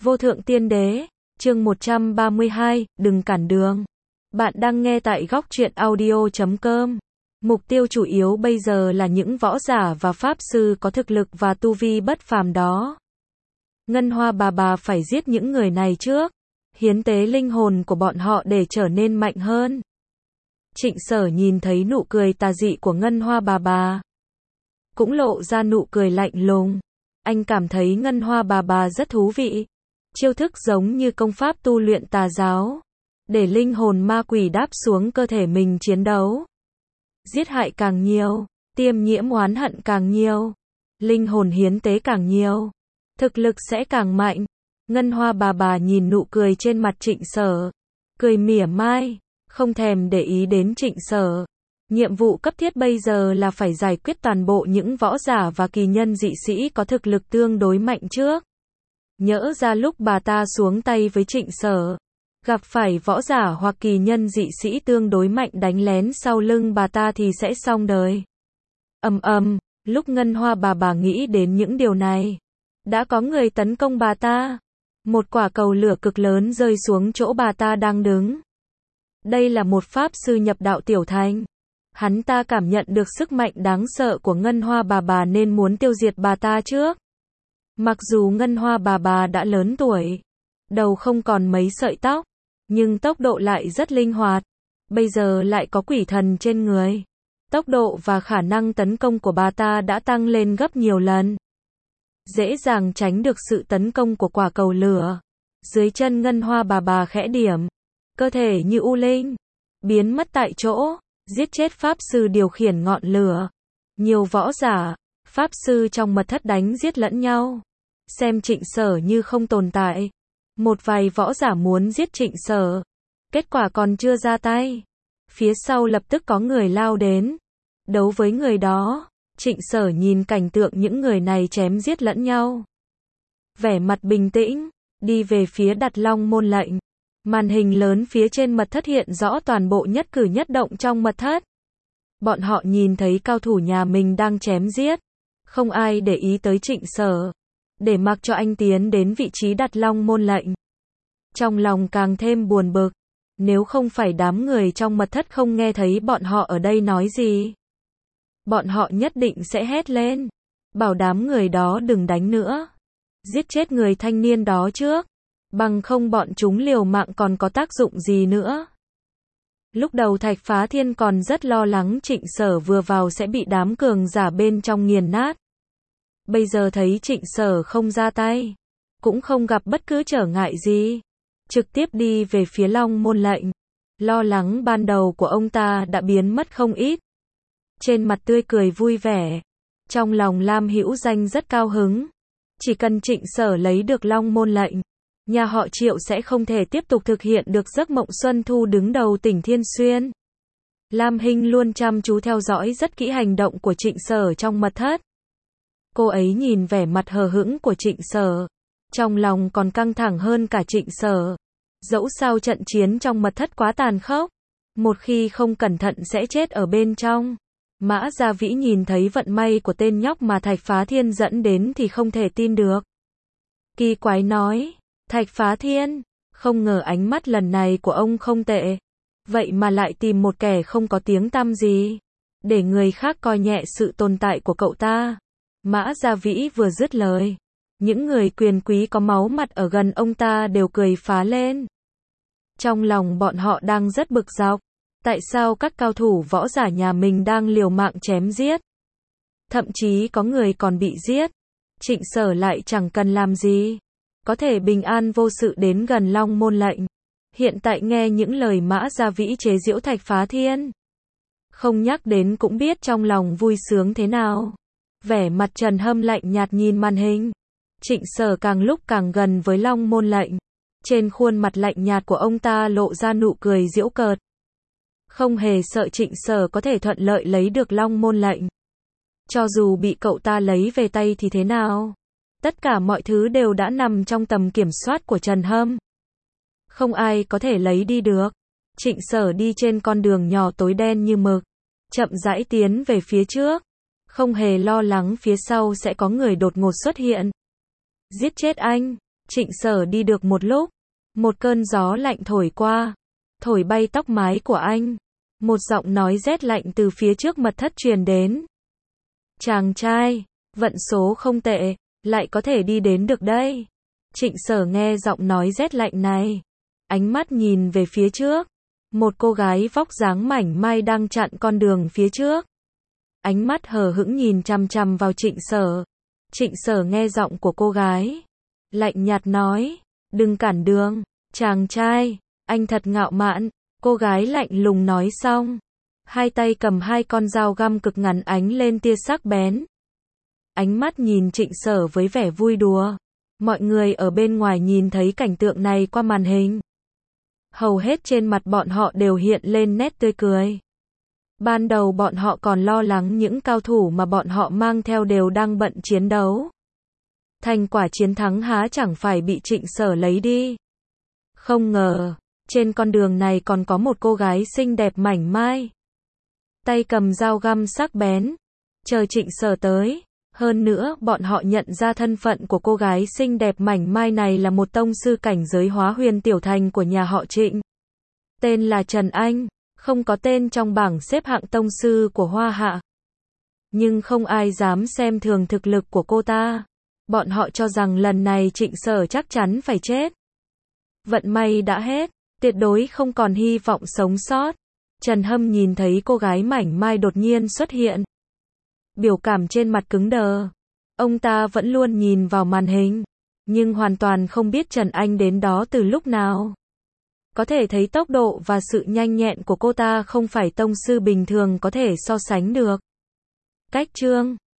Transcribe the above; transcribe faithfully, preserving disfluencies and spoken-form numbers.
Vô thượng tiên đế, chương một trăm ba mươi hai, đừng cản đường. Bạn đang nghe tại góc truyện audio chấm com. Mục tiêu chủ yếu bây giờ là những võ giả và pháp sư có thực lực và tu vi bất phàm đó. Ngân Hoa bà bà phải giết những người này trước, hiến tế linh hồn của bọn họ để trở nên mạnh hơn. Trịnh Sở nhìn thấy nụ cười tà dị của Ngân Hoa bà bà, cũng lộ ra nụ cười lạnh lùng. Anh cảm thấy Ngân Hoa bà bà rất thú vị. Chiêu thức giống như công pháp tu luyện tà giáo, để linh hồn ma quỷ đáp xuống cơ thể mình chiến đấu. Giết hại càng nhiều, tiêm nhiễm oán hận càng nhiều, linh hồn hiến tế càng nhiều, thực lực sẽ càng mạnh. Ngân Hoa bà bà nhìn nụ cười trên mặt Trịnh Sở, cười mỉa mai, không thèm để ý đến Trịnh Sở. Nhiệm vụ cấp thiết bây giờ là phải giải quyết toàn bộ những võ giả và kỳ nhân dị sĩ có thực lực tương đối mạnh trước. Nhỡ ra lúc bà ta xuống tay với Trịnh Sở, gặp phải võ giả hoặc kỳ nhân dị sĩ tương đối mạnh đánh lén sau lưng bà ta thì sẽ xong đời. Ầm ầm, lúc Ngân Hoa bà bà nghĩ đến những điều này, đã có người tấn công bà ta. Một quả cầu lửa cực lớn rơi xuống chỗ bà ta đang đứng. Đây là một pháp sư nhập đạo tiểu thành. Hắn ta cảm nhận được sức mạnh đáng sợ của Ngân Hoa bà bà nên muốn tiêu diệt bà ta trước. Mặc dù Ngân Hoa bà bà đã lớn tuổi, đầu không còn mấy sợi tóc, nhưng tốc độ lại rất linh hoạt. Bây giờ lại có quỷ thần trên người. Tốc độ và khả năng tấn công của bà ta đã tăng lên gấp nhiều lần. Dễ dàng tránh được sự tấn công của quả cầu lửa. Dưới chân Ngân Hoa bà bà khẽ điểm, cơ thể như u linh, biến mất tại chỗ, giết chết pháp sư điều khiển ngọn lửa. Nhiều võ giả, pháp sư trong mật thất đánh giết lẫn nhau, xem Trịnh Sở như không tồn tại. Một vài võ giả muốn giết Trịnh Sở, kết quả còn chưa ra tay, phía sau lập tức có người lao đến, đấu với người đó. Trịnh Sở nhìn cảnh tượng những người này chém giết lẫn nhau, vẻ mặt bình tĩnh, đi về phía Đặt Long môn lệnh. Màn hình lớn phía trên mật thất hiện rõ toàn bộ nhất cử nhất động trong mật thất. Bọn họ nhìn thấy cao thủ nhà mình đang chém giết, không ai để ý tới Trịnh Sở, để mặc cho anh tiến đến vị trí Đặt Long môn lệnh. Trong lòng càng thêm buồn bực, nếu không phải đám người trong mật thất không nghe thấy bọn họ ở đây nói gì, bọn họ nhất định sẽ hét lên, bảo đám người đó đừng đánh nữa, giết chết người thanh niên đó trước, bằng không bọn chúng liều mạng còn có tác dụng gì nữa. Lúc đầu Thạch Phá Thiên còn rất lo lắng Trịnh Sở vừa vào sẽ bị đám cường giả bên trong nghiền nát. Bây giờ thấy Trịnh Sở không ra tay, cũng không gặp bất cứ trở ngại gì, trực tiếp đi về phía Long môn lệnh. Lo lắng ban đầu của ông ta đã biến mất không ít. Trên mặt tươi cười vui vẻ, trong lòng Lam Hữu Danh rất cao hứng. Chỉ cần Trịnh Sở lấy được Long môn lệnh, nhà họ Triệu sẽ không thể tiếp tục thực hiện được giấc mộng Xuân Thu đứng đầu tỉnh Thiên Xuyên. Lam Hinh luôn chăm chú theo dõi rất kỹ hành động của Trịnh Sở trong mật thất. Cô ấy nhìn vẻ mặt hờ hững của Trịnh Sở, trong lòng còn căng thẳng hơn cả Trịnh Sở. Dẫu sao trận chiến trong mật thất quá tàn khốc, một khi không cẩn thận sẽ chết ở bên trong. Mã Gia Vĩ nhìn thấy vận may của tên nhóc mà Thạch Phá Thiên dẫn đến thì không thể tin được. Kỳ quái nói, Thạch Phá Thiên, không ngờ ánh mắt lần này của ông không tệ, vậy mà lại tìm một kẻ không có tiếng tăm gì, để người khác coi nhẹ sự tồn tại của cậu ta. Mã Gia Vĩ vừa dứt lời, những người quyền quý có máu mặt ở gần ông ta đều cười phá lên. Trong lòng bọn họ đang rất bực dọc, tại sao các cao thủ võ giả nhà mình đang liều mạng chém giết, thậm chí có người còn bị giết, Trịnh Sở lại chẳng cần làm gì, có thể bình an vô sự đến gần Long môn lệnh. Hiện tại nghe những lời Mã Gia Vĩ chế giễu Thạch Phá Thiên, không nhắc đến cũng biết trong lòng vui sướng thế nào. Vẻ mặt Trần Hâm lạnh nhạt nhìn màn hình. Trịnh Sở càng lúc càng gần với Long môn lệnh, trên khuôn mặt lạnh nhạt của ông ta lộ ra nụ cười giễu cợt, không hề sợ Trịnh Sở có thể thuận lợi lấy được Long môn lệnh. Cho dù bị cậu ta lấy về tay thì thế nào? Tất cả mọi thứ đều đã nằm trong tầm kiểm soát của Trần Hâm, không ai có thể lấy đi được. Trịnh Sở đi trên con đường nhỏ tối đen như mực, chậm rãi tiến về phía trước, không hề lo lắng phía sau sẽ có người đột ngột xuất hiện. Giết chết anh, Trịnh Sở đi được một lúc, một cơn gió lạnh thổi qua, thổi bay tóc mái của anh. Một giọng nói rét lạnh từ phía trước mật thất truyền đến. Chàng trai, vận số không tệ, lại có thể đi đến được đây. Trịnh Sở nghe giọng nói rét lạnh này, ánh mắt nhìn về phía trước. Một cô gái vóc dáng mảnh mai đang chặn con đường phía trước. Ánh mắt hờ hững nhìn chằm chằm vào Trịnh Sở. Trịnh Sở nghe giọng của cô gái, lạnh nhạt nói, đừng cản đường, chàng trai, anh thật ngạo mạn. Cô gái lạnh lùng nói xong, hai tay cầm hai con dao găm cực ngắn ánh lên tia sắc bén. Ánh mắt nhìn Trịnh Sở với vẻ vui đùa. Mọi người ở bên ngoài nhìn thấy cảnh tượng này qua màn hình. Hầu hết trên mặt bọn họ đều hiện lên nét tươi cười. Ban đầu bọn họ còn lo lắng những cao thủ mà bọn họ mang theo đều đang bận chiến đấu. Thành quả chiến thắng há chẳng phải bị Trịnh Sở lấy đi. Không ngờ, trên con đường này còn có một cô gái xinh đẹp mảnh mai. Tay cầm dao găm sắc bén, chờ Trịnh Sở tới. Hơn nữa, bọn họ nhận ra thân phận của cô gái xinh đẹp mảnh mai này là một tông sư cảnh giới Hóa Huyền Tiểu Thành của nhà họ Trịnh. Tên là Trần Anh, không có tên trong bảng xếp hạng tông sư của Hoa Hạ. Nhưng không ai dám xem thường thực lực của cô ta. Bọn họ cho rằng lần này Trịnh Sở chắc chắn phải chết. Vận may đã hết, tuyệt đối không còn hy vọng sống sót. Trần Hâm nhìn thấy cô gái mảnh mai đột nhiên xuất hiện. Biểu cảm trên mặt cứng đờ. Ông ta vẫn luôn nhìn vào màn hình, nhưng hoàn toàn không biết Trần Anh đến đó từ lúc nào. Có thể thấy tốc độ và sự nhanh nhẹn của cô ta không phải tông sư bình thường có thể so sánh được. Cách chương